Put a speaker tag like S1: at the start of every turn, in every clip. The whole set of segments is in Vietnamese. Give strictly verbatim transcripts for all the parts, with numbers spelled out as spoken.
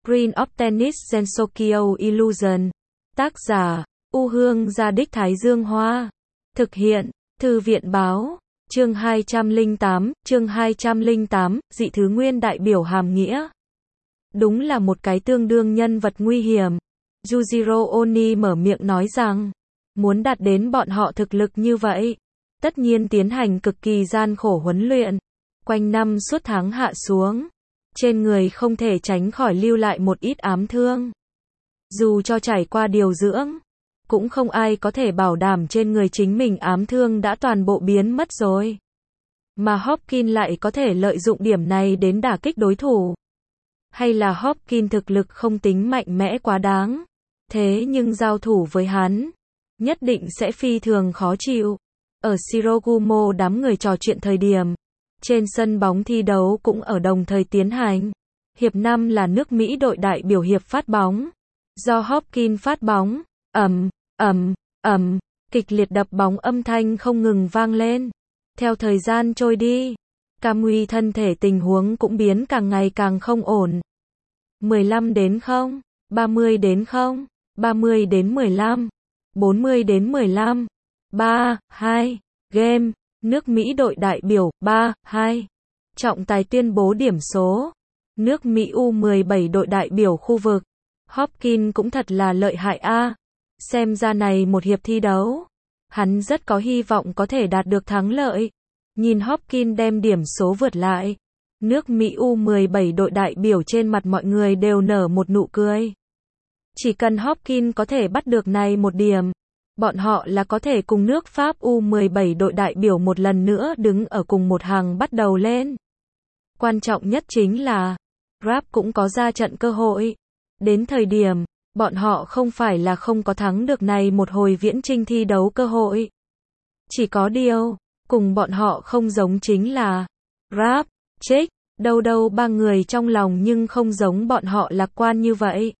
S1: Green of Tennis Sensokyo Illusion. Tác giả, U Hương Gia Đích Thái Dương Hoa. Thực hiện, Thư viện Báo. Chương hai trăm lẻ tám, chương hai trăm lẻ tám, dị thứ nguyên đại biểu hàm nghĩa. Đúng là một cái tương đương nhân vật nguy hiểm. Yujiro Oni mở miệng nói rằng, muốn đạt đến bọn họ thực lực như vậy, tất nhiên tiến hành cực kỳ gian khổ huấn luyện, quanh năm suốt tháng hạ xuống, trên người không thể tránh khỏi lưu lại một ít ám thương. Dù cho trải qua điều dưỡng, cũng không ai có thể bảo đảm trên người chính mình ám thương đã toàn bộ biến mất rồi. Mà Hopkins lại có thể lợi dụng điểm này đến đả kích đối thủ. Hay là Hopkins thực lực không tính mạnh mẽ quá đáng, thế nhưng giao thủ với hắn, nhất định sẽ phi thường khó chịu. Ở Shirogumo đám người trò chuyện thời điểm, trên sân bóng thi đấu cũng ở đồng thời tiến hành. Hiệp năm là nước Mỹ đội đại biểu hiệp phát bóng. Do Hopkins phát bóng, ầm, ầm, ầm, kịch liệt đập bóng âm thanh không ngừng vang lên. Theo thời gian trôi đi, Kamui thân thể tình huống cũng biến càng ngày càng không ổn. mười lăm đến không, ba mươi đến không, ba mươi đến mười lăm, bốn mươi đến mười lăm, ba, hai, game, nước Mỹ đội đại biểu, ba, hai. Trọng tài tuyên bố điểm số. Nước Mỹ U mười bảy đội đại biểu khu vực. Hopkins cũng thật là lợi hại a. Xem ra này một hiệp thi đấu, hắn rất có hy vọng có thể đạt được thắng lợi. Nhìn Hopkins đem điểm số vượt lại, nước Mỹ U mười bảy đội đại biểu trên mặt mọi người đều nở một nụ cười. Chỉ cần Hopkins có thể bắt được này một điểm, bọn họ là có thể cùng nước Pháp U mười bảy đội đại biểu một lần nữa đứng ở cùng một hàng bắt đầu lên. Quan trọng nhất chính là, Grab cũng có ra trận cơ hội. Đến thời điểm, bọn họ không phải là không có thắng được này một hồi viễn chinh thi đấu cơ hội. Chỉ có điều, cùng bọn họ không giống chính là, Grab, Check, đâu đâu ba người trong lòng nhưng không giống bọn họ lạc quan như vậy.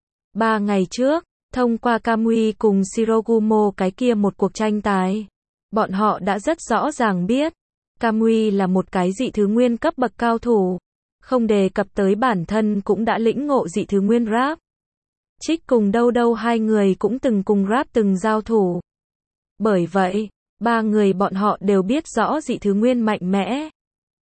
S1: Ba ngày trước, thông qua Kamui cùng Shirogumo cái kia một cuộc tranh tài, bọn họ đã rất rõ ràng biết, Kamui là một cái dị thứ nguyên cấp bậc cao thủ, không đề cập tới bản thân cũng đã lĩnh ngộ dị thứ nguyên Grab. Trích cùng đâu đâu hai người cũng từng cùng Grab từng giao thủ. Bởi vậy, ba người bọn họ đều biết rõ dị thứ nguyên mạnh mẽ.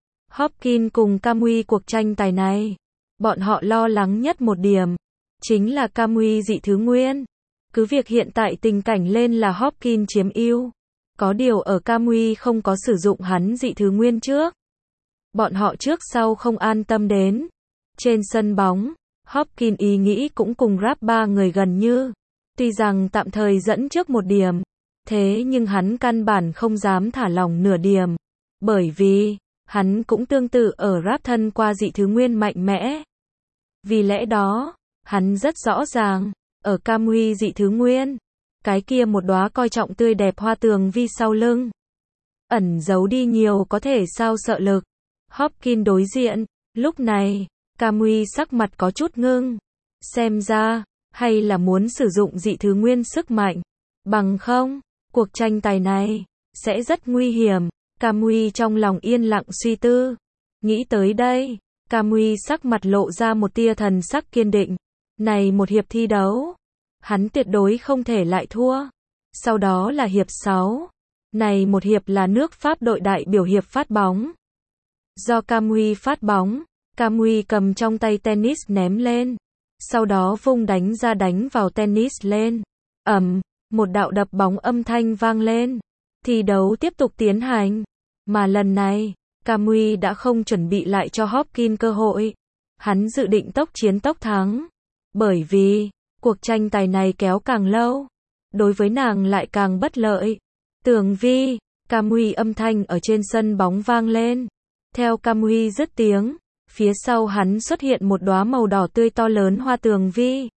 S1: Hopkins cùng Kamui cuộc tranh tài này, bọn họ lo lắng nhất một điểm, chính là Kamui dị thứ nguyên. Cứ việc hiện tại tình cảnh lên là Hopkins chiếm ưu, có điều ở Kamui không có sử dụng hắn dị thứ nguyên trước, bọn họ trước sau không an tâm đến. Trên sân bóng, Hopkins ý nghĩ cũng cùng Grab ba người gần như, tuy rằng tạm thời dẫn trước một điểm, thế nhưng hắn căn bản không dám thả lỏng nửa điểm, bởi vì, hắn cũng tương tự ở Grab thân qua dị thứ nguyên mạnh mẽ. Vì lẽ đó, hắn rất rõ ràng, ở Kamui dị thứ nguyên, cái kia một đóa coi trọng tươi đẹp hoa tường vi sau lưng, ẩn giấu đi nhiều có thể sao sợ lực. Hopkins đối diện, lúc này, Kamui sắc mặt có chút ngưng. Xem ra, hay là muốn sử dụng dị thứ nguyên sức mạnh. Bằng không, cuộc tranh tài này, sẽ rất nguy hiểm. Kamui trong lòng yên lặng suy tư. Nghĩ tới đây, Kamui sắc mặt lộ ra một tia thần sắc kiên định. Này một hiệp thi đấu, hắn tuyệt đối không thể lại thua. Sau đó là hiệp sáu. Này một hiệp là nước Pháp đội đại biểu hiệp phát bóng. Do Kamui phát bóng, Kamui cầm trong tay tennis ném lên, sau đó vung đánh ra đánh vào tennis lên. Ầm, một đạo đập bóng âm thanh vang lên. Thi đấu tiếp tục tiến hành, mà lần này, Kamui đã không chuẩn bị lại cho Hopkins cơ hội. Hắn dự định tốc chiến tốc thắng, bởi vì, cuộc tranh tài này kéo càng lâu, đối với nàng lại càng bất lợi. Tường vi, Kamui âm thanh ở trên sân bóng vang lên. Theo Kamui dứt tiếng, phía sau hắn xuất hiện một đóa màu đỏ tươi to lớn hoa tường vi.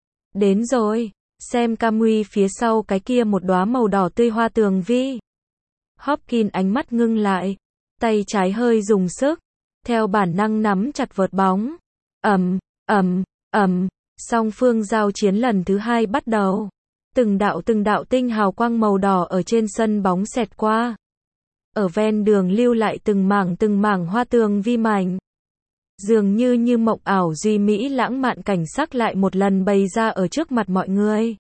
S1: Đến rồi, xem Kamui phía sau cái kia một đóa màu đỏ tươi hoa tường vi. Hopkins ánh mắt ngưng lại, tay trái hơi dùng sức, theo bản năng nắm chặt vợt bóng. Ầm, ầm, ầm, song phương giao chiến lần thứ hai bắt đầu. Từng đạo từng đạo tinh hào quang màu đỏ ở trên sân bóng xẹt qua. Ở ven đường lưu lại từng mảng từng mảng hoa tường vi mảnh. Dường như như mộng ảo duy mỹ lãng mạn cảnh sắc lại một lần bày ra ở trước mặt mọi người.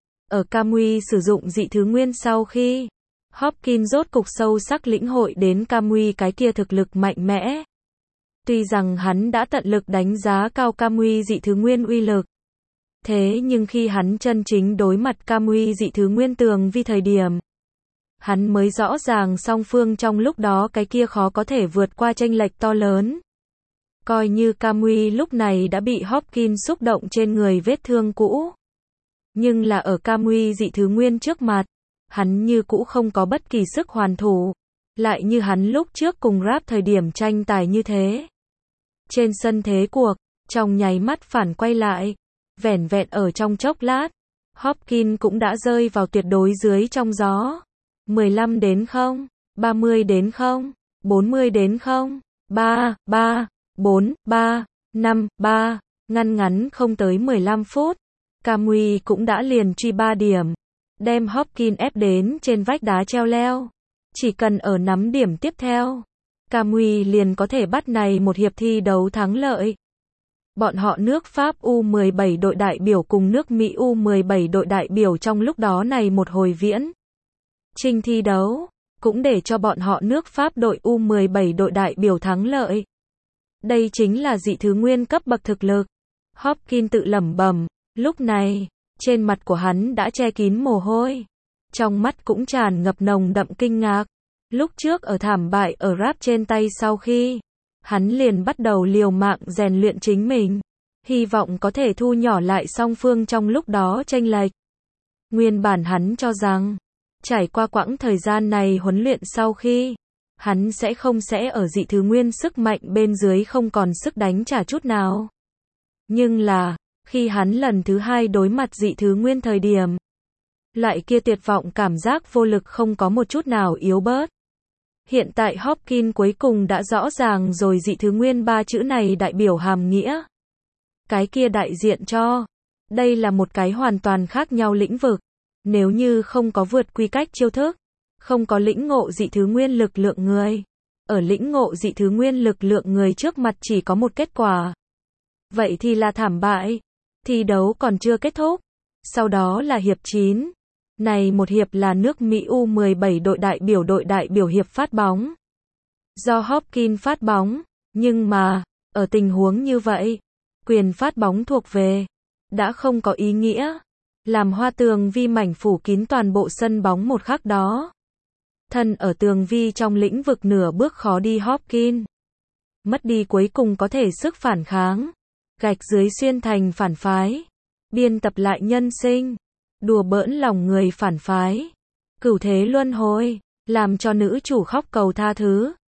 S1: Ở Kamui sử dụng dị thứ nguyên sau khi Hopkins rốt cục sâu sắc lĩnh hội đến Kamui cái kia thực lực mạnh mẽ. Tuy rằng hắn đã tận lực đánh giá cao Kamui dị thứ nguyên uy lực. Thế nhưng khi hắn chân chính đối mặt Kamui dị thứ nguyên tường vi thời điểm, hắn mới rõ ràng song phương trong lúc đó cái kia khó có thể vượt qua chênh lệch to lớn. Coi như Kamui lúc này đã bị Hopkins xúc động trên người vết thương cũ. Nhưng là ở Kamui dị thứ nguyên trước mặt, hắn như cũ không có bất kỳ sức hoàn thủ. Lại như hắn lúc trước cùng Rap thời điểm tranh tài như thế. Trên sân thế cuộc, trong nháy mắt phản quay lại. Vẻn vẹn ở trong chốc lát, Hopkins cũng đã rơi vào tuyệt đối dưới trong gió. mười lăm đến không, ba mươi đến không, bốn mươi đến không, ba, ba, bốn, ba, năm, ba, ngăn ngắn không tới mười lăm phút. Kamui cũng đã liền truy ba điểm, đem Hopkins ép đến trên vách đá treo leo. Chỉ cần ở nắm điểm tiếp theo, Kamui liền có thể bắt này một hiệp thi đấu thắng lợi. Bọn họ nước Pháp U mười bảy đội đại biểu cùng nước Mỹ U mười bảy đội đại biểu trong lúc đó này một hồi viễn trình thi đấu, cũng để cho bọn họ nước Pháp đội U mười bảy đội đại biểu thắng lợi. Đây chính là dị thứ nguyên cấp bậc thực lực. Hopkins tự lẩm bẩm, lúc này, trên mặt của hắn đã che kín mồ hôi. Trong mắt cũng tràn ngập nồng đậm kinh ngạc. Lúc trước ở thảm bại ở Rap trên tay sau khi, hắn liền bắt đầu liều mạng rèn luyện chính mình. Hy vọng có thể thu nhỏ lại song phương trong lúc đó chênh lệch. Nguyên bản hắn cho rằng, trải qua quãng thời gian này huấn luyện sau khi, hắn sẽ không sẽ ở dị thứ nguyên sức mạnh bên dưới không còn sức đánh trả chút nào. Nhưng là, khi hắn lần thứ hai đối mặt dị thứ nguyên thời điểm, loại kia tuyệt vọng cảm giác vô lực không có một chút nào yếu bớt. Hiện tại Hopkins cuối cùng đã rõ ràng rồi dị thứ nguyên ba chữ này đại biểu hàm nghĩa. Cái kia đại diện cho, đây là một cái hoàn toàn khác nhau lĩnh vực. Nếu như không có vượt quy cách chiêu thức, không có lĩnh ngộ dị thứ nguyên lực lượng người, ở lĩnh ngộ dị thứ nguyên lực lượng người trước mặt chỉ có một kết quả. Vậy thì là thảm bại. Thi đấu còn chưa kết thúc. Sau đó là hiệp chín. Này một hiệp là nước Mỹ U mười bảy đội đại biểu đội đại biểu hiệp phát bóng. Do Hopkins phát bóng, nhưng mà, ở tình huống như vậy, quyền phát bóng thuộc về, đã không có ý nghĩa. Làm hoa tường vi mảnh phủ kín toàn bộ sân bóng một khắc đó. Thân ở tường vi trong lĩnh vực nửa bước khó đi Hopkins. Mất đi cuối cùng có thể sức phản kháng. Gạch dưới xuyên thành phản phái. Biên tập lại nhân sinh. Đùa bỡn lòng người phản phái. Cửu thế luân hồi. Làm cho nữ chủ khóc cầu tha thứ.